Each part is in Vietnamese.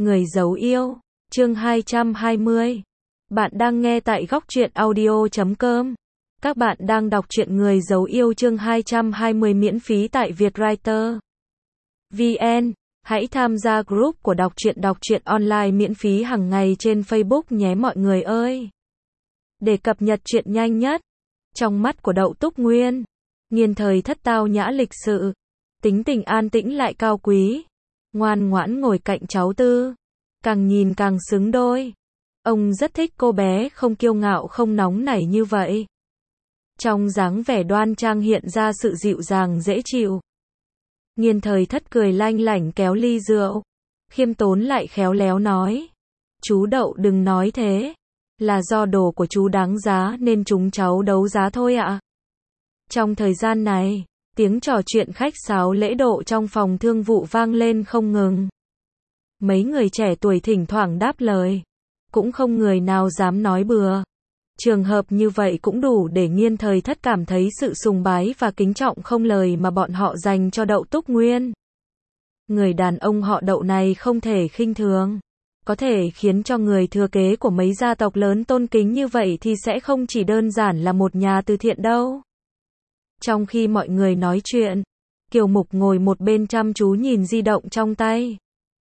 Người giấu yêu, chương 220. Bạn đang nghe tại góc truyện audio.com. Các bạn đang đọc truyện Người giấu yêu chương 220 miễn phí tại Vietwriter VN. Hãy tham gia group của đọc truyện online miễn phí hàng ngày trên Facebook nhé mọi người ơi. Để cập nhật truyện nhanh nhất. Trong mắt của Đậu Túc Nguyên, Nghiên Thời Thất tao nhã lịch sự, tính tình an tĩnh lại cao quý, ngoan ngoãn ngồi cạnh cháu Tư, càng nhìn càng xứng đôi. Ông rất thích cô bé không kiêu ngạo không nóng nảy như vậy. Trong dáng vẻ đoan trang hiện ra sự dịu dàng dễ chịu. Nghiên Thời Thất cười lanh lảnh kéo ly rượu, khiêm tốn lại khéo léo nói: "Chú Đậu đừng nói thế, là do đồ của chú đáng giá nên chúng cháu đấu giá thôi ạ." Trong thời gian này, tiếng trò chuyện khách sáo lễ độ trong phòng thương vụ vang lên không ngừng. Mấy người trẻ tuổi thỉnh thoảng đáp lời, cũng không người nào dám nói bừa. Trường hợp như vậy cũng đủ để Nghiên Thời Thất cảm thấy sự sùng bái và kính trọng không lời mà bọn họ dành cho Đậu Túc Nguyên. Người đàn ông họ Đậu này không thể khinh thường. Có thể khiến cho người thừa kế của mấy gia tộc lớn tôn kính như vậy thì sẽ không chỉ đơn giản là một nhà từ thiện đâu. Trong khi mọi người nói chuyện, Kiều Mục ngồi một bên chăm chú nhìn di động trong tay.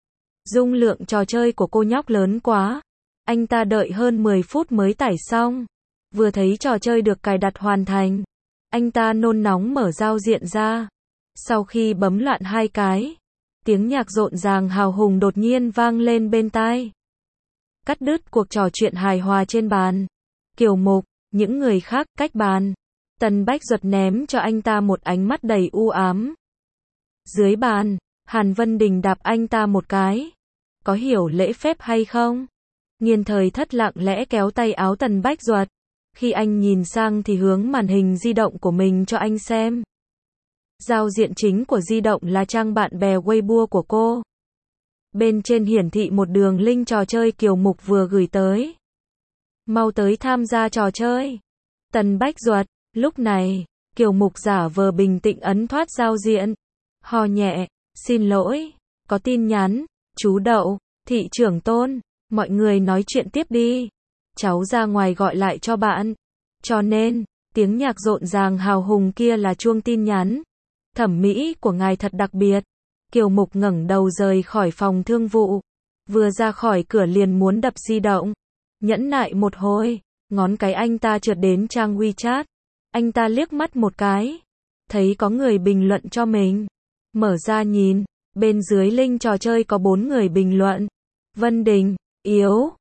Dung lượng trò chơi của cô nhóc lớn quá. Anh ta đợi hơn 10 phút mới tải xong. Vừa thấy trò chơi được cài đặt hoàn thành, anh ta nôn nóng mở giao diện ra. Sau khi bấm loạn 2 cái, tiếng nhạc rộn ràng hào hùng đột nhiên vang lên bên tai. Cắt đứt cuộc trò chuyện hài hòa trên bàn. Kiều Mục, những người khác cách bàn. Tần Bách Duật ném cho anh ta một ánh mắt đầy u ám. Dưới bàn, Hàn Vân Đình đạp anh ta một cái. Có hiểu lễ phép hay không? Nghiên Thời Thất lặng lẽ kéo tay áo Tần Bách Duật. Khi anh nhìn sang thì hướng màn hình di động của mình cho anh xem. Giao diện chính của di động là trang bạn bè Weibo của cô. Bên trên hiển thị một đường link trò chơi Kiều Mục vừa gửi tới. Mau tới tham gia trò chơi. Tần Bách Duật. Lúc này, Kiều Mục giả vờ bình tĩnh ấn thoát giao diện. Hò nhẹ, "Xin lỗi, có tin nhắn, chú Đậu, thị trưởng Tôn, mọi người nói chuyện tiếp đi. Cháu ra ngoài gọi lại cho bạn." Cho nên, tiếng nhạc rộn ràng hào hùng kia là chuông tin nhắn. "Thẩm mỹ của ngài thật đặc biệt." Kiều Mục ngẩng đầu rời khỏi phòng thương vụ. Vừa ra khỏi cửa liền muốn đập di động. Nhẫn nại một hồi, ngón cái anh ta trượt đến trang WeChat. Anh ta liếc mắt một cái, thấy có người bình luận cho mình. Mở ra nhìn, bên dưới link trò chơi có 4 người bình luận. Vân Đình, yếu,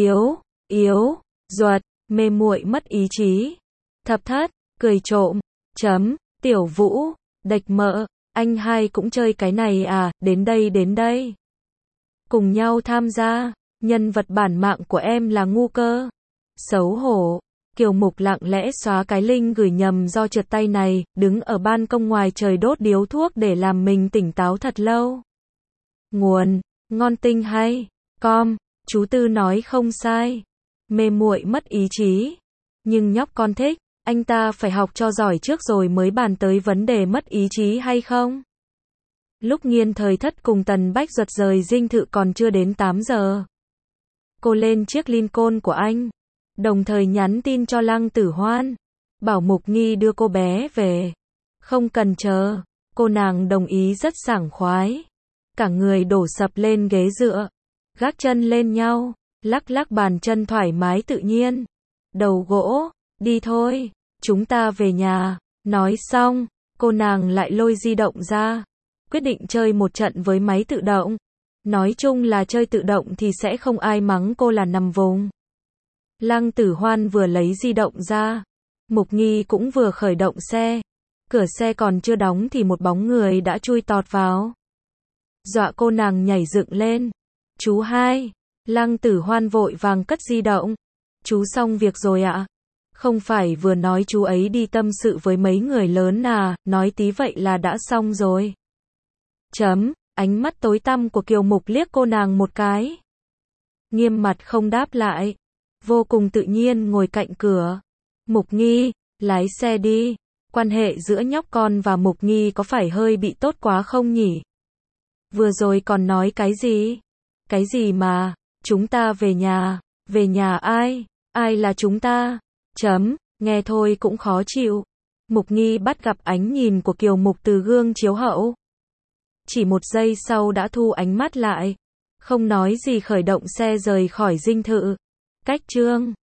Duật, mê muội mất ý chí. Thập Thất, cười trộm, Tiểu Vũ, đệch mợ, anh hai cũng chơi cái này à, đến đây. Cùng nhau tham gia, nhân vật bản mạng của em là ngu cơ. Xấu hổ. Kiều Mục lặng lẽ xóa cái link gửi nhầm do trượt tay này, đứng ở ban công ngoài trời đốt điếu thuốc để làm mình tỉnh táo thật lâu. Nguồn, ngon tinh hay, com, chú Tư nói không sai. Mê muội mất ý chí. Nhưng nhóc con thích, anh ta phải học cho giỏi trước rồi mới bàn tới vấn đề mất ý chí hay không. Lúc Nghiên Thời Thất cùng Tần Bách Duật rời dinh thự còn chưa đến 8 giờ. Cô lên chiếc Lincoln của anh. Đồng thời nhắn tin cho Lăng Tử Hoan, bảo Mục Nghi đưa cô bé về. Không cần chờ, cô nàng đồng ý rất sảng khoái. Cả người đổ sập lên ghế dựa, gác chân lên nhau, lắc lắc bàn chân thoải mái tự nhiên. Đầu gỗ, đi thôi, chúng ta về nhà. Nói xong, cô nàng lại lôi di động ra, quyết định chơi một trận với máy tự động. Nói chung là chơi tự động thì sẽ không ai mắng cô là nằm vùng. Lăng Tử Hoan vừa lấy di động ra, Mục Nghi cũng vừa khởi động xe. Cửa xe còn chưa đóng thì một bóng người đã chui tọt vào. Dọa cô nàng nhảy dựng lên. "Chú hai." Lăng Tử Hoan vội vàng cất di động. "Chú xong việc rồi ạ?" "Không phải vừa nói chú ấy đi tâm sự với mấy người lớn à, nói tí vậy là đã xong rồi." Ánh mắt tối tăm của Kiều Mục liếc cô nàng một cái. Nghiêm mặt không đáp lại. Vô cùng tự nhiên ngồi cạnh cửa. "Mục Nghi, lái xe đi. Quan hệ giữa nhóc con và Mục Nghi có phải hơi bị tốt quá không nhỉ? Vừa rồi còn nói cái gì?" Cái gì mà, chúng ta về nhà ai, ai là chúng ta? Nghe thôi cũng khó chịu. Mục Nghi bắt gặp ánh nhìn của Kiều Mục từ gương chiếu hậu. Chỉ một giây sau đã thu ánh mắt lại. Không nói gì khởi động xe rời khỏi dinh thự. Cách chương